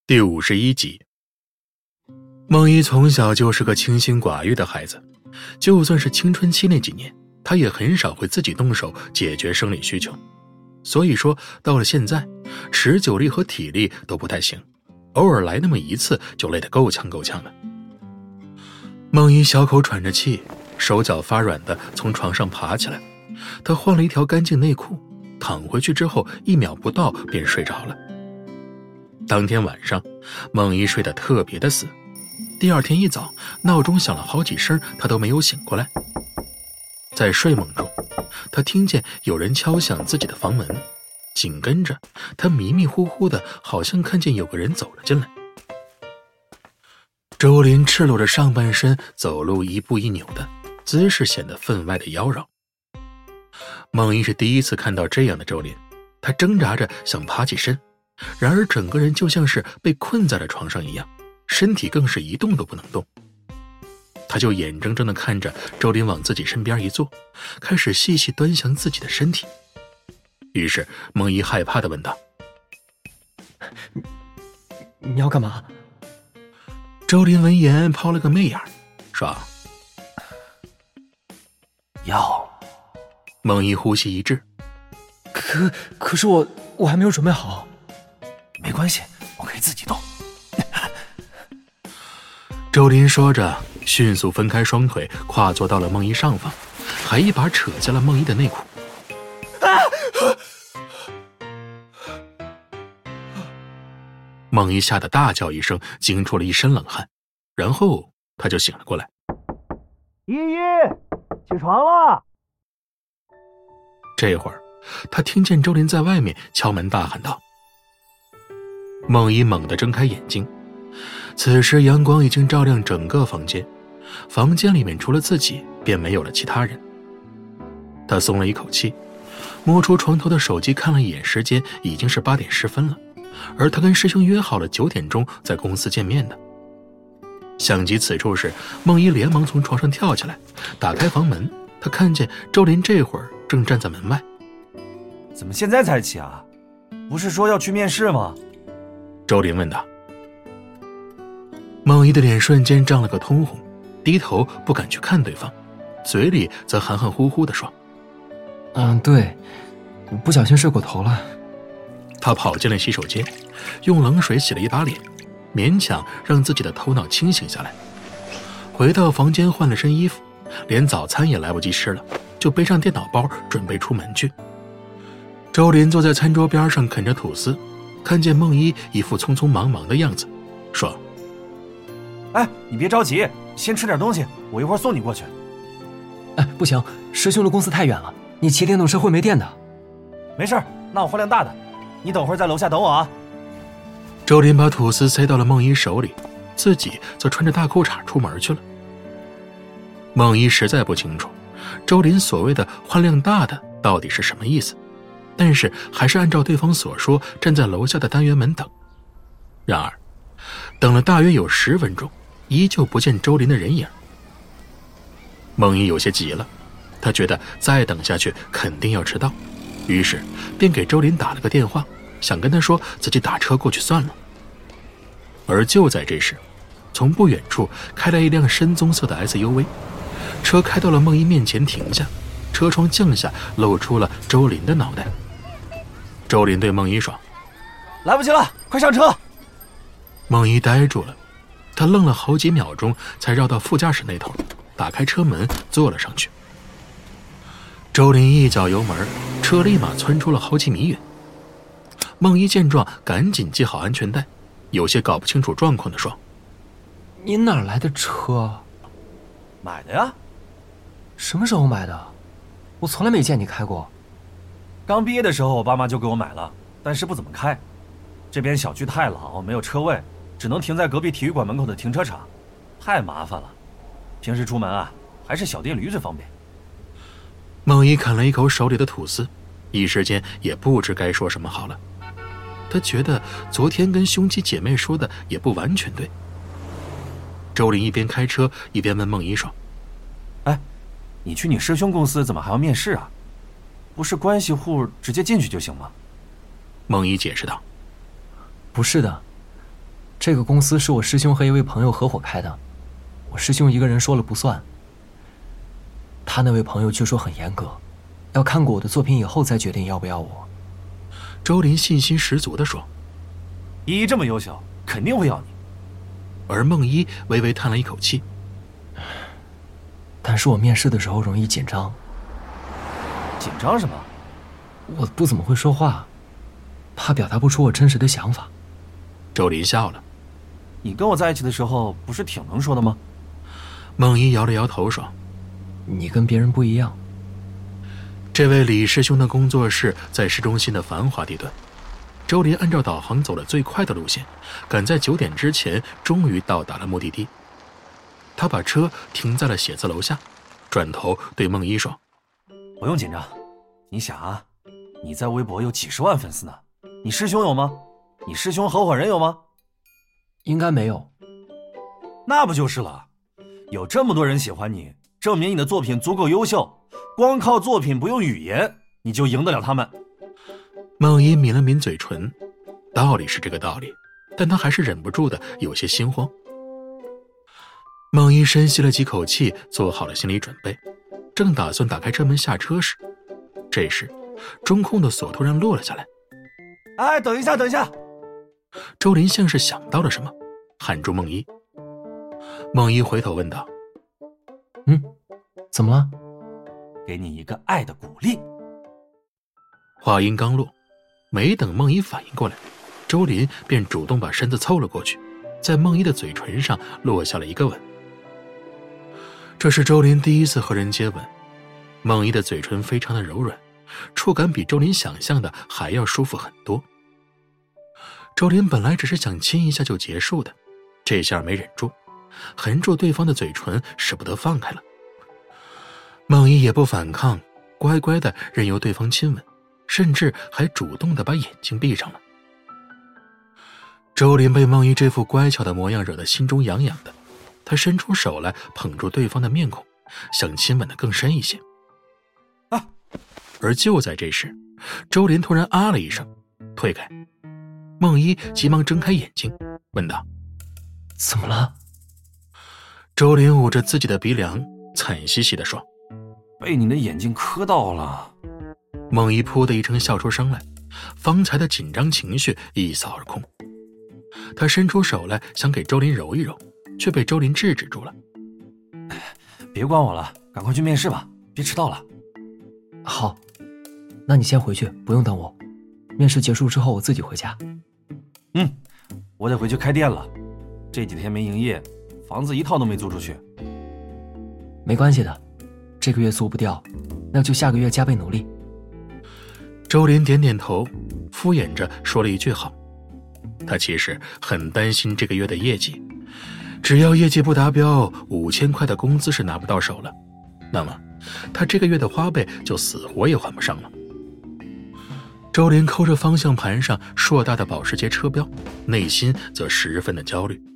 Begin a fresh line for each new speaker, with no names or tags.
第51集。孟一从小就是个清心寡欲的孩子，就算是青春期那几年，他也很少会自己动手解决生理需求。所以说到了现在，持久力和体力都不太行，偶尔来那么一次就累得够呛够呛的。孟一小口喘着气，手脚发软的从床上爬起来，他换了一条干净内裤，躺回去之后1秒不到便睡着了。当天晚上，孟一睡得特别的死。第二天一早，闹钟响了好几声，他都没有醒过来。在睡梦中，他听见有人敲响自己的房门，紧跟着他迷迷糊糊的，好像看见有个人走了进来。周林赤裸着上半身，走路一步一扭的，姿势显得分外的妖娆。孟一是第一次看到这样的周林，他挣扎着想爬起身，然而整个人就像是被困在了床上一样，身体更是一动都不能动。他就眼睁睁地看着周林往自己身边一坐，开始细细端详自己的身体。于是孟一害怕地问道：
你要干嘛？
周林闻言抛了个媚眼，说：
要。
孟一呼吸一滞，
可是我还没有准备好。
没关系，我可以自己动。
周林说着，迅速分开双腿，跨坐到了孟一上方，还一把扯下了孟一的内裤。孟一吓得大叫一声，惊出了一身冷汗，然后他就醒了过来。
依依，起床了。
这会儿他听见周林在外面敲门大喊道。孟一猛地睁开眼睛，此时阳光已经照亮整个房间，房间里面除了自己便没有了其他人。他松了一口气，摸出床头的手机看了一眼时间，已经是8点10分了，而他跟师兄约好了9点钟在公司见面的。想及此处时，孟一连忙从床上跳起来，打开房门，他看见周林这会儿正站在门外。
怎么现在才起啊？不是说要去面试吗？
周林问道。孟一的脸瞬间涨了个通红，低头不敢去看对方，嘴里则含含糊糊地说：
对，不小心睡过头了。
他跑进了洗手间，用冷水洗了一把脸，勉强让自己的头脑清醒下来。回到房间换了身衣服，连早餐也来不及吃了，就背上电脑包准备出门去。周林坐在餐桌边上啃着吐司，看见孟一一副匆匆忙忙的样子，说：
你别着急，先吃点东西，我一会儿送你过去。
不行，师兄的公司太远了，你骑电动车会没电的。
没事，那我换辆大的，你等会儿在楼下等我啊。
周林把吐司塞到了孟一手里，自己则穿着大裤衩出门去了。孟一实在不清楚周林所谓的换辆大的到底是什么意思，但是还是按照对方所说站在楼下的单元门等。然而等了大约有10分钟，依旧不见周林的人影。孟一有些急了，他觉得再等下去肯定要迟到，于是便给周林打了个电话，想跟他说自己打车过去算了。而就在这时，从不远处开来一辆深棕色的 SUV， 车开到了孟一面前停下，车窗降下，露出了周林的脑袋。周林对孟一说：
来不及了，快上车。
孟一呆住了，他愣了好几秒钟，才绕到副驾驶那头，打开车门坐了上去。周林一脚油门，车立马窜出了好几米远。孟一见状赶紧系好安全带，有些搞不清楚状况地说：
你哪来的车？
买的呀。
什么时候买的？我从来没见你开过。
刚毕业的时候我爸妈就给我买了，但是不怎么开。这边小区太老，没有车位，只能停在隔壁体育馆门口的停车场，太麻烦了。平时出门啊，还是小电驴最方便。
孟一啃了一口手里的吐司，一时间也不知该说什么好了。他觉得昨天跟兄弟姐妹说的也不完全对。周林一边开车一边问孟一说：
你去你师兄公司怎么还要面试啊？不是关系户直接进去就行吗？
孟一解释道：
不是的， 这个公司是我师兄和一位朋友合伙开的，我师兄一个人说了不算。他那位朋友据说很严格，要看过我的作品以后再决定要不要我。
周林信心十足地说：“
依依这么优秀，肯定会要你。”
而孟一微微叹了一口气：“
但是我面试的时候容易紧张。”“
紧张什么？”“
我不怎么会说话，怕表达不出我真实的想法。”
周林笑了：“
你跟我在一起的时候不是挺能说的吗？”
孟一摇了摇头说：“
你跟别人不一样。”
这位李师兄的工作室在市中心的繁华地段。周林按照导航走了最快的路线，赶在9点之前终于到达了目的地。他把车停在了写字楼下，转头对孟一说：“
不用紧张，你想啊，你在微博有几十万粉丝呢，你师兄有吗？你师兄合伙人有吗？”“
应该没有。”“
那不就是了，有这么多人喜欢你，证明你的作品足够优秀，光靠作品不用语言，你就赢得了他们。”
孟一抿了抿嘴唇，道理是这个道理，但他还是忍不住的有些心慌。孟一深吸了几口气，做好了心理准备，正打算打开车门下车时，这时中控的锁突然落了下来。
“哎，等一下，等一下！”
周林像是想到了什么，喊住孟一。孟一回头问道：“
怎么了？”“
给你一个爱的鼓励。”
话音刚落，没等孟一反应过来，周林便主动把身子凑了过去，在孟一的嘴唇上落下了一个吻。这是周林第一次和人接吻，孟一的嘴唇非常的柔软，触感比周林想象的还要舒服很多。周林本来只是想亲一下就结束的，这下没忍住，含住对方的嘴唇，舍不得放开了。孟一也不反抗，乖乖的任由对方亲吻，甚至还主动的把眼睛闭上了。周林被孟一这副乖巧的模样惹得心中痒痒的，他伸出手来捧住对方的面孔，想亲吻得更深一些。而就在这时，周林突然啊了一声，退开。孟一急忙睁开眼睛，问道：“
怎么了？”
周林捂着自己的鼻梁，惨兮兮地说：“
被你的眼睛磕到了。”
孟一噗的一声笑出声来，方才的紧张情绪一扫而空。他伸出手来想给周林揉一揉，却被周林制止住了。
“别管我了，赶快去面试吧，别迟到了。”“
好，那你先回去，不用等我。面试结束之后我自己回家。”“
我得回去开店了，这几天没营业，房子一套都没租出去。”“
没关系的，这个月租不掉，那就下个月加倍努力。”
周林点点头，敷衍着说了一句好。他其实很担心这个月的业绩，只要业绩不达标，5000块的工资是拿不到手了，那么他这个月的花呗就死活也还不上了。周林抠着方向盘上硕大的保时捷车标，内心则十分的焦虑。